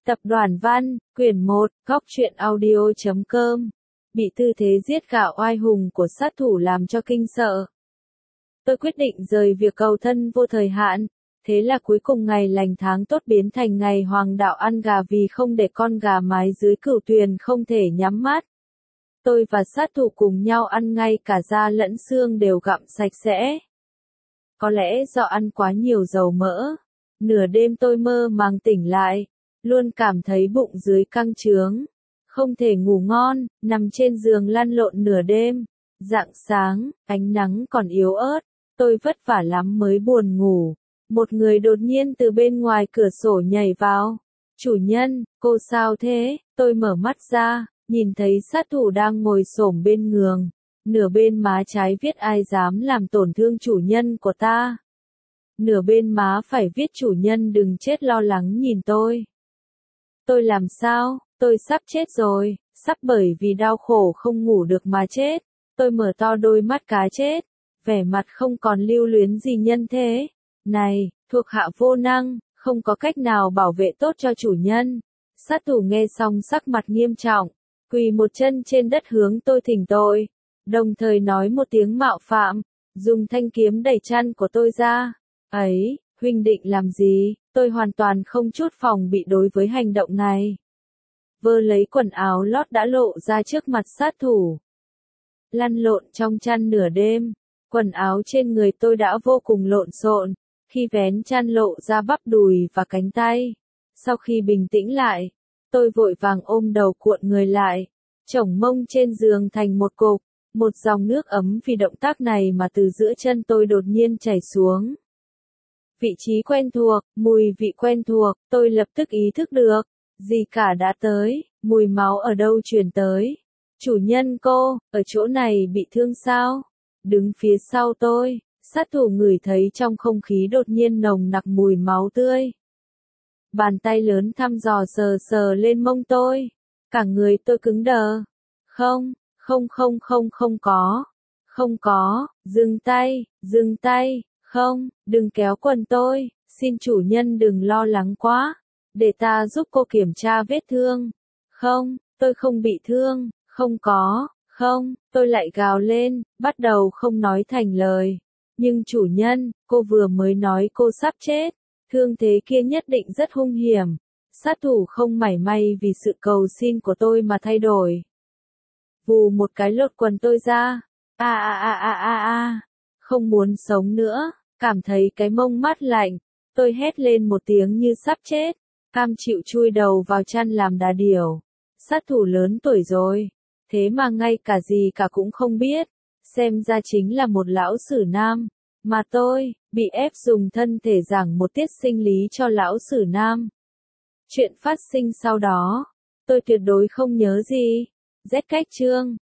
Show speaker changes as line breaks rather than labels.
Tập đoàn Văn, quyển 1, góc truyện audio.com. Bị tư thế giết gạo oai hùng của sát thủ làm cho kinh sợ. Tôi quyết định rời việc cầu thân vô thời hạn. Thế là cuối cùng ngày lành tháng tốt biến thành ngày hoàng đạo ăn gà vì không để con gà mái dưới cửu tuyền không thể nhắm mắt. Tôi và sát thủ cùng nhau ăn ngay cả da lẫn xương đều gặm sạch sẽ. Có lẽ do ăn quá nhiều dầu mỡ. Nửa đêm tôi mơ màng tỉnh lại. Luôn cảm thấy bụng dưới căng trướng. Không thể ngủ ngon, nằm trên giường lăn lộn nửa đêm. Rạng sáng, ánh nắng còn yếu ớt. Tôi vất vả lắm mới buồn ngủ. Một người đột nhiên từ bên ngoài cửa sổ nhảy vào. Chủ nhân, cô sao thế? Tôi mở mắt ra, nhìn thấy sát thủ đang ngồi xổm bên giường. Nửa bên má trái viết ai dám làm tổn thương chủ nhân của ta. Nửa bên má phải viết chủ nhân đừng chết lo lắng nhìn tôi. Tôi làm sao? Tôi sắp chết rồi, sắp bởi vì đau khổ không ngủ được mà chết. Tôi mở to đôi mắt cá chết, vẻ mặt không còn lưu luyến gì nhân thế. Này, thuộc hạ vô năng, không có cách nào bảo vệ tốt cho chủ nhân. Sát thủ nghe xong sắc mặt nghiêm trọng, quỳ một chân trên đất hướng tôi thỉnh tội, đồng thời nói một tiếng mạo phạm, dùng thanh kiếm đẩy chăn của tôi ra. Ấy, huynh định làm gì? Tôi hoàn toàn không chút phòng bị đối với hành động này. Vơ lấy quần áo lót đã lộ ra trước mặt sát thủ. Lăn lộn trong chăn nửa đêm, quần áo trên người tôi đã vô cùng lộn xộn, khi vén chăn lộ ra bắp đùi và cánh tay. Sau khi bình tĩnh lại, tôi vội vàng ôm đầu cuộn người lại, chổng mông trên giường thành một cục, một dòng nước ấm vì động tác này mà từ giữa chân tôi đột nhiên chảy xuống. Vị trí quen thuộc, mùi vị quen thuộc, tôi lập tức ý thức được, gì cả đã tới, mùi máu ở đâu truyền tới. Chủ nhân cô, ở chỗ này bị thương sao? Đứng phía sau tôi, sát thủ ngửi thấy trong không khí đột nhiên nồng nặc mùi máu tươi. Bàn tay lớn thăm dò sờ sờ lên mông tôi, cả người tôi cứng đờ. Không có, dừng tay. Không, đừng kéo quần tôi, xin chủ nhân đừng lo lắng quá, để ta giúp cô kiểm tra vết thương. Không, tôi không bị thương, tôi lại gào lên, bắt đầu không nói thành lời. Nhưng chủ nhân, cô vừa mới nói cô sắp chết, thương thế kia nhất định rất hung hiểm. Sát thủ không mảy may vì sự cầu xin của tôi mà thay đổi. Vù một cái lột quần tôi ra, không muốn sống nữa, cảm thấy cái mông mát lạnh, tôi hét lên một tiếng như sắp chết, cam chịu chui đầu vào chăn làm đà điểu. Sát thủ lớn tuổi rồi, thế mà ngay cả gì cả cũng không biết, xem ra chính là một lão sử nam, mà tôi, bị ép dùng thân thể giảng một tiết sinh lý cho lão sử nam. Chuyện phát sinh sau đó, tôi tuyệt đối không nhớ gì. Z cách chương